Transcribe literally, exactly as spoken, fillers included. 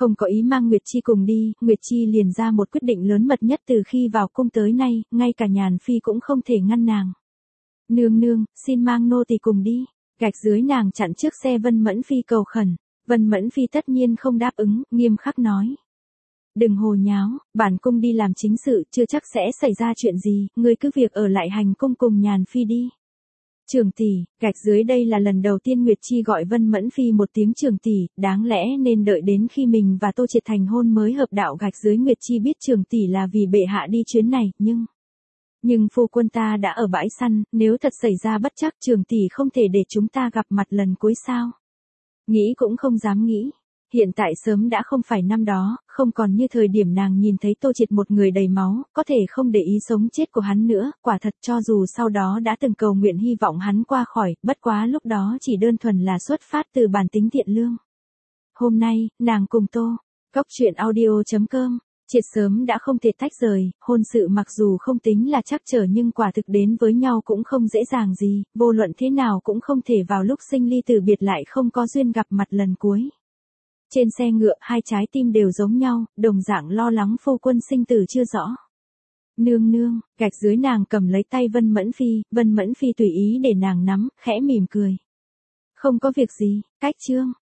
Không có ý mang Nguyệt Chi cùng đi, Nguyệt Chi liền ra một quyết định lớn mật nhất từ khi vào cung tới nay, ngay cả Nhàn Phi cũng không thể ngăn nàng. Nương nương, xin mang nô tỳ cùng đi. Gạch dưới nàng chặn trước xe Vân Mẫn Phi cầu khẩn. Vân Mẫn Phi tất nhiên không đáp ứng, nghiêm khắc nói. Đừng hồ nháo, bản cung đi làm chính sự, chưa chắc sẽ xảy ra chuyện gì, ngươi cứ việc ở lại hành cung cùng Nhàn Phi đi. Trường tỷ, gạch dưới đây là lần đầu tiên Nguyệt Chi gọi Vân Mẫn Phi một tiếng trường tỷ, đáng lẽ nên đợi đến khi mình và Tô Triệt thành hôn mới hợp đạo. Gạch dưới Nguyệt Chi biết trường tỷ là vì bệ hạ đi chuyến này, nhưng... Nhưng phu quân ta đã ở bãi săn, nếu thật xảy ra bất trắc trường tỷ không thể để chúng ta gặp mặt lần cuối sao. Nghĩ cũng không dám nghĩ. Hiện tại sớm đã không phải năm đó, không còn như thời điểm nàng nhìn thấy Tô Triệt một người đầy máu, có thể không để ý sống chết của hắn nữa, quả thật cho dù sau đó đã từng cầu nguyện hy vọng hắn qua khỏi, bất quá lúc đó chỉ đơn thuần là xuất phát từ bản tính thiện lương. Hôm nay, nàng cùng Tô, Cốc Truyện Audio chấm com, Triệt sớm đã không thể tách rời, hôn sự mặc dù không tính là trắc trở nhưng quả thực đến với nhau cũng không dễ dàng gì, vô luận thế nào cũng không thể vào lúc sinh ly từ biệt lại không có duyên gặp mặt lần cuối. Trên xe ngựa, hai trái tim đều giống nhau, đồng dạng lo lắng phu quân sinh tử chưa rõ. Nương nương, gạch dưới nàng cầm lấy tay Vân Mẫn Phi, Vân Mẫn Phi tùy ý để nàng nắm, khẽ mỉm cười. Không có việc gì, cách chương.